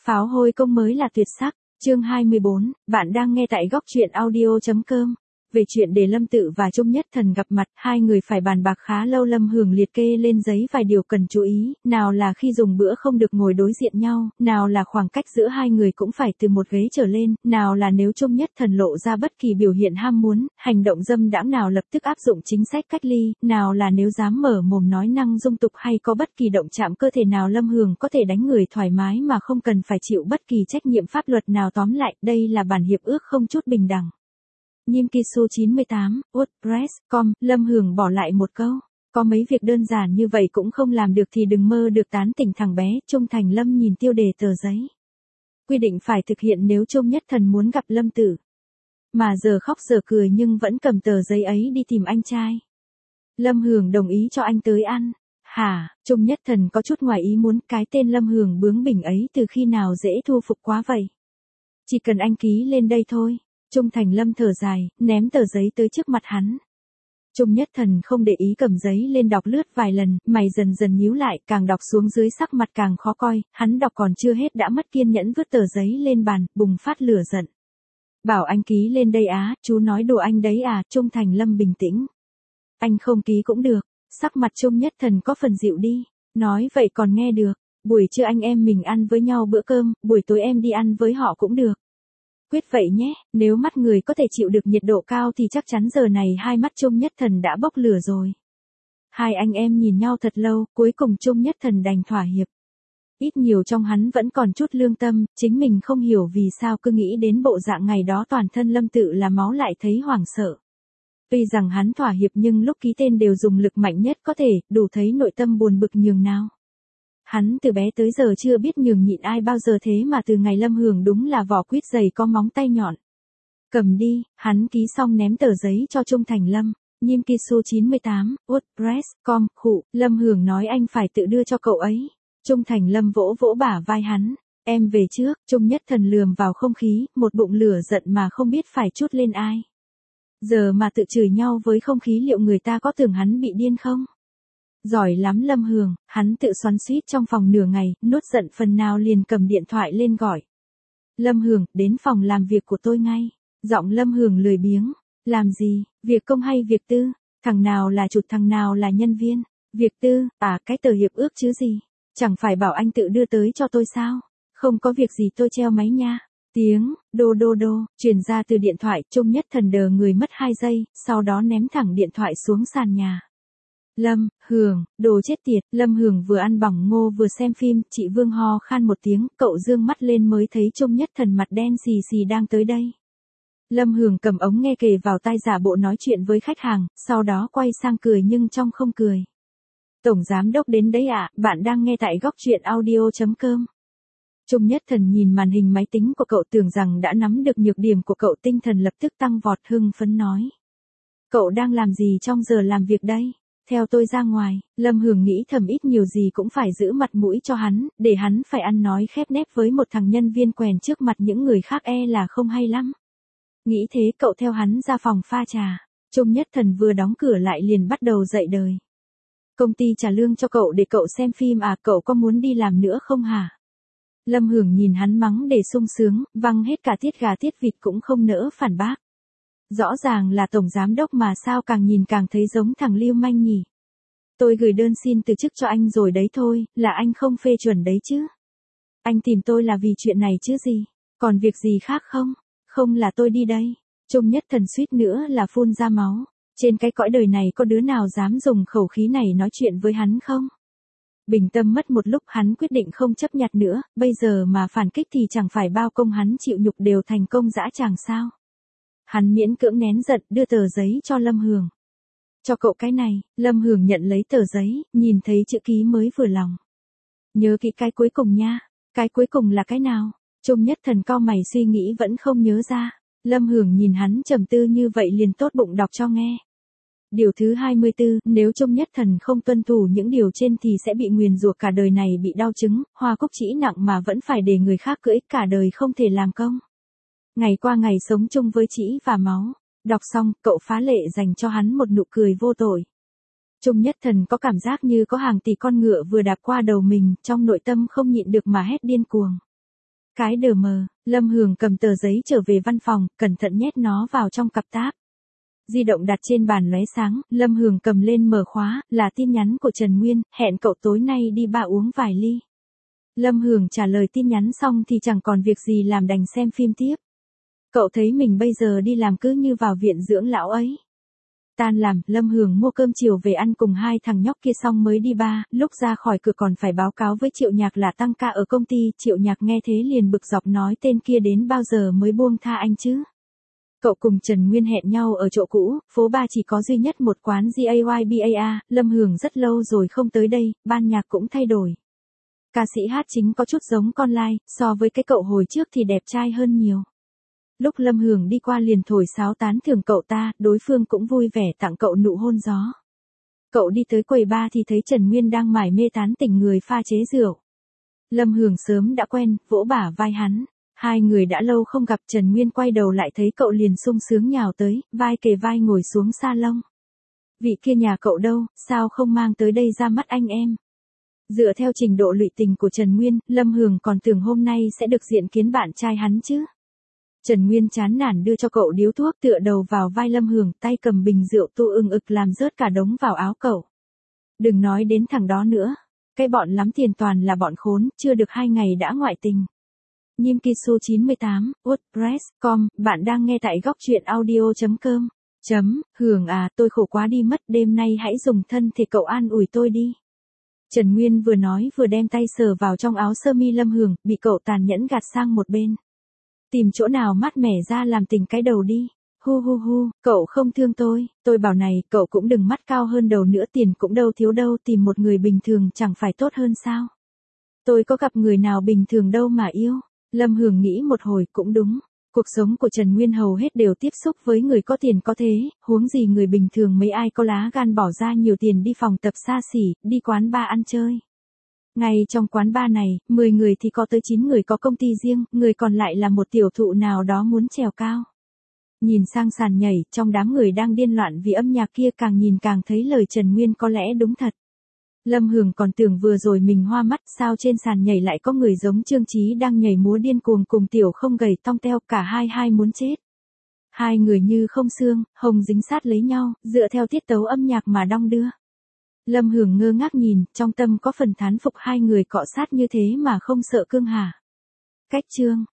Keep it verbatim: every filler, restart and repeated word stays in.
Pháo hôi công mới là tuyệt sắc. Chương hai mươi bốn, bạn đang nghe tại góc truyện audio chấm com. Về chuyện để Lâm Tự và Trung Nhất Thần gặp mặt, hai người phải bàn bạc khá lâu. Lâm Hường liệt kê lên giấy vài điều cần chú ý, nào là khi dùng bữa không được ngồi đối diện nhau, nào là khoảng cách giữa hai người cũng phải từ một ghế trở lên, nào là nếu Trung Nhất Thần lộ ra bất kỳ biểu hiện ham muốn, hành động dâm đãng nào lập tức áp dụng chính sách cách ly, nào là nếu dám mở mồm nói năng dung tục hay có bất kỳ động chạm cơ thể nào Lâm Hường có thể đánh người thoải mái mà không cần phải chịu bất kỳ trách nhiệm pháp luật nào. Tóm lại, đây là bản hiệp ước không chút bình đẳng. Nimkisu chín mươi tám, WordPress chấm com, Lâm Hường bỏ lại một câu. Có mấy việc đơn giản như vậy cũng không làm được thì đừng mơ được tán tỉnh thằng bé. Trung Thành Lâm nhìn tiêu đề tờ giấy. Quy định phải thực hiện nếu Trung Nhất Thần muốn gặp Lâm Tử. Mà giờ khóc giờ cười nhưng vẫn cầm tờ giấy ấy đi tìm anh trai. Lâm Hường đồng ý cho anh tới ăn. Hả, Trung Nhất Thần có chút ngoài ý muốn, cái tên Lâm Hường bướng bỉnh ấy từ khi nào dễ thu phục quá vậy. Chỉ cần anh ký lên đây thôi. Trung Thành Lâm thở dài, ném tờ giấy tới trước mặt hắn. Trung Nhất Thần không để ý cầm giấy lên đọc lướt vài lần, mày dần dần nhíu lại, càng đọc xuống dưới sắc mặt càng khó coi, hắn đọc còn chưa hết đã mất kiên nhẫn vứt tờ giấy lên bàn, bùng phát lửa giận. Bảo anh ký lên đây á, chú nói đùa anh đấy à. Trung Thành Lâm bình tĩnh. Anh không ký cũng được. Sắc mặt Trung Nhất Thần có phần dịu đi. Nói vậy còn nghe được. Buổi trưa anh em mình ăn với nhau bữa cơm, buổi tối em đi ăn với họ cũng được. Quyết vậy nhé, nếu mắt người có thể chịu được nhiệt độ cao thì chắc chắn giờ này hai mắt Trung Nhất Thần đã bốc lửa rồi. Hai anh em nhìn nhau thật lâu, cuối cùng Trung Nhất Thần đành thỏa hiệp. Ít nhiều trong hắn vẫn còn chút lương tâm, chính mình không hiểu vì sao cứ nghĩ đến bộ dạng ngày đó toàn thân Lâm Tự là máu lại thấy hoảng sợ. Tuy rằng hắn thỏa hiệp nhưng lúc ký tên đều dùng lực mạnh nhất có thể, đủ thấy nội tâm buồn bực nhường nào. Hắn từ bé tới giờ chưa biết nhường nhịn ai bao giờ thế mà từ ngày Lâm Hường đúng là vỏ quýt dày có móng tay nhọn. Cầm đi, hắn ký xong ném tờ giấy cho Trung Thành Lâm. Nimkisu chín mươi tám, WordPress chấm com, khụ, Lâm Hường nói anh phải tự đưa cho cậu ấy. Trung Thành Lâm vỗ vỗ bả vai hắn. Em về trước. Trung Nhất Thần lườm vào không khí, một bụng lửa giận mà không biết phải trút lên ai. Giờ mà tự chửi nhau với không khí liệu người ta có tưởng hắn bị điên không? Giỏi lắm Lâm Hường, hắn tự xoắn xuýt trong phòng nửa ngày, nuốt giận phần nào liền cầm điện thoại lên gọi. Lâm Hường, đến phòng làm việc của tôi ngay. Giọng Lâm Hường lười biếng. Làm gì, việc công hay việc tư? Thằng nào là chủ, thằng nào là nhân viên? Việc tư, à cái tờ hiệp ước chứ gì? Chẳng phải bảo anh tự đưa tới cho tôi sao? Không có việc gì tôi treo máy nha. Tiếng, đô đô đô, truyền ra từ điện thoại. Trung Nhất Thần đờ người mất hai giây, sau đó ném thẳng điện thoại xuống sàn nhà. Lâm Hường, đồ chết tiệt. Lâm Hường vừa ăn bỏng ngô vừa xem phim, chị Vương ho khan một tiếng, cậu dương mắt lên mới thấy Trung Nhất Thần mặt đen xì xì đang tới đây. Lâm Hường cầm ống nghe kề vào tai giả bộ nói chuyện với khách hàng, sau đó quay sang cười nhưng trong không cười. Tổng giám đốc đến đấy ạ, à, bạn đang nghe tại góc truyện audio chấm com. Trung Nhất Thần nhìn màn hình máy tính của cậu tưởng rằng đã nắm được nhược điểm của cậu, tinh thần lập tức tăng vọt, hưng phấn nói. Cậu đang làm gì trong giờ làm việc đây? Theo tôi ra ngoài. Lâm Hường nghĩ thầm ít nhiều gì cũng phải giữ mặt mũi cho hắn, để hắn phải ăn nói khép nép với một thằng nhân viên quèn trước mặt những người khác e là không hay lắm. Nghĩ thế cậu theo hắn ra phòng pha trà. Trung Nhất Thần vừa đóng cửa lại liền bắt đầu dạy đời. Công ty trả lương cho cậu để cậu xem phim à, cậu có muốn đi làm nữa không hả? Lâm Hường nhìn hắn mắng để sung sướng, văng hết cả tiết gà tiết vịt cũng không nỡ phản bác. Rõ ràng là tổng giám đốc mà sao càng nhìn càng thấy giống thằng lưu manh nhỉ. Tôi gửi đơn xin từ chức cho anh rồi đấy thôi, là anh không phê chuẩn đấy chứ. Anh tìm tôi là vì chuyện này chứ gì, còn việc gì khác không? Không là tôi đi đây. Trung Nhất Thần suýt nữa là phun ra máu. Trên cái cõi đời này có đứa nào dám dùng khẩu khí này nói chuyện với hắn không? Bình tâm mất một lúc hắn quyết định không chấp nhặt nữa, bây giờ mà phản kích thì chẳng phải bao công hắn chịu nhục đều thành công dã tràng sao? Hắn miễn cưỡng nén giận đưa tờ giấy cho Lâm Hường. Cho cậu cái này. Lâm Hường nhận lấy tờ giấy, nhìn thấy chữ ký mới vừa lòng. Nhớ kỹ cái cuối cùng nha. Cái cuối cùng là cái nào? Trung Nhất Thần cau mày suy nghĩ vẫn không nhớ ra. Lâm Hường nhìn hắn trầm tư như vậy liền tốt bụng đọc cho nghe. Điều thứ hai mươi tư, nếu Trung Nhất Thần không tuân thủ những điều trên thì sẽ bị nguyền rủa cả đời này bị đau chứng, hoa cúc trĩ nặng mà vẫn phải để người khác cưỡi, cả đời không thể làm công. Ngày qua ngày sống chung với trĩ và máu. Đọc xong, cậu phá lệ dành cho hắn một nụ cười vô tội. Trung Nhất Thần có cảm giác như có hàng tỷ con ngựa vừa đạp qua đầu mình, trong nội tâm không nhịn được mà hét điên cuồng. Cái đờ mờ, Lâm Hường cầm tờ giấy trở về văn phòng, cẩn thận nhét nó vào trong cặp táp. Di động đặt trên bàn lóe sáng, Lâm Hường cầm lên mở khóa, là tin nhắn của Trần Nguyên, hẹn cậu tối nay đi bar uống vài ly. Lâm Hường trả lời tin nhắn xong thì chẳng còn việc gì làm đành xem phim tiếp. Cậu thấy mình bây giờ đi làm cứ như vào viện dưỡng lão ấy. Tan làm, Lâm Hường mua cơm chiều về ăn cùng hai thằng nhóc kia xong mới đi bar, lúc ra khỏi cửa còn phải báo cáo với Triệu Nhạc là tăng ca ở công ty, Triệu Nhạc nghe thế liền bực dọc nói tên kia đến bao giờ mới buông tha anh chứ. Cậu cùng Trần Nguyên hẹn nhau ở chỗ cũ, phố ba chỉ có duy nhất một quán Gayba, Lâm Hường rất lâu rồi không tới đây, ban nhạc cũng thay đổi. Ca sĩ hát chính có chút giống con lai, so với cái cậu hồi trước thì đẹp trai hơn nhiều. Lúc Lâm Hường đi qua liền thổi sáo tán thưởng cậu ta, đối phương cũng vui vẻ tặng cậu nụ hôn gió. Cậu đi tới quầy bar thì thấy Trần Nguyên đang mải mê tán tỉnh người pha chế rượu. Lâm Hường sớm đã quen, vỗ bả vai hắn. Hai người đã lâu không gặp, Trần Nguyên quay đầu lại thấy cậu liền sung sướng nhào tới, vai kề vai ngồi xuống salon. Vị kia nhà cậu đâu, sao không mang tới đây ra mắt anh em? Dựa theo trình độ lụy tình của Trần Nguyên, Lâm Hường còn tưởng hôm nay sẽ được diện kiến bạn trai hắn chứ. Trần Nguyên chán nản đưa cho cậu điếu thuốc, tựa đầu vào vai Lâm Hường, tay cầm bình rượu tu ưng ực làm rớt cả đống vào áo cậu. Đừng nói đến thằng đó nữa. Cái bọn lắm tiền toàn là bọn khốn, chưa được hai ngày đã ngoại tình. Nhim Kisu chín mươi tám, wordpress chấm com, bạn đang nghe tại góc truyện audio chấm com. Chấm, Hường à, tôi khổ quá đi mất, đêm nay hãy dùng thân thể cậu an ủi tôi đi. Trần Nguyên vừa nói vừa đem tay sờ vào trong áo sơ mi Lâm Hường, bị cậu tàn nhẫn gạt sang một bên. Tìm chỗ nào mát mẻ ra làm tình cái đầu đi. Hu hu hu, cậu không thương tôi, tôi bảo này, cậu cũng đừng mắt cao hơn đầu nữa, tiền cũng đâu thiếu đâu, tìm một người bình thường chẳng phải tốt hơn sao. Tôi có gặp người nào bình thường đâu mà yêu. Lâm Hường nghĩ một hồi cũng đúng. Cuộc sống của Trần Nguyên hầu hết đều tiếp xúc với người có tiền có thế, huống gì người bình thường mấy ai có lá gan bỏ ra nhiều tiền đi phòng tập xa xỉ, đi quán bar ăn chơi. Ngay trong quán bar này, mười người thì có tới chín người có công ty riêng, người còn lại là một tiểu thụ nào đó muốn trèo cao. Nhìn sang sàn nhảy, trong đám người đang điên loạn vì âm nhạc kia, càng nhìn càng thấy lời Trần Nguyên có lẽ đúng thật. Lâm Hường còn tưởng vừa rồi mình hoa mắt, sao trên sàn nhảy lại có người giống Trương Chí đang nhảy múa điên cuồng cùng tiểu không gầy tong teo, cả hai hai muốn chết. Hai người như không xương, hồng dính sát lấy nhau, dựa theo tiết tấu âm nhạc mà đong đưa. Lâm Hường ngơ ngác nhìn, trong tâm có phần thán phục hai người cọ sát như thế mà không sợ cương hả. Cách chương.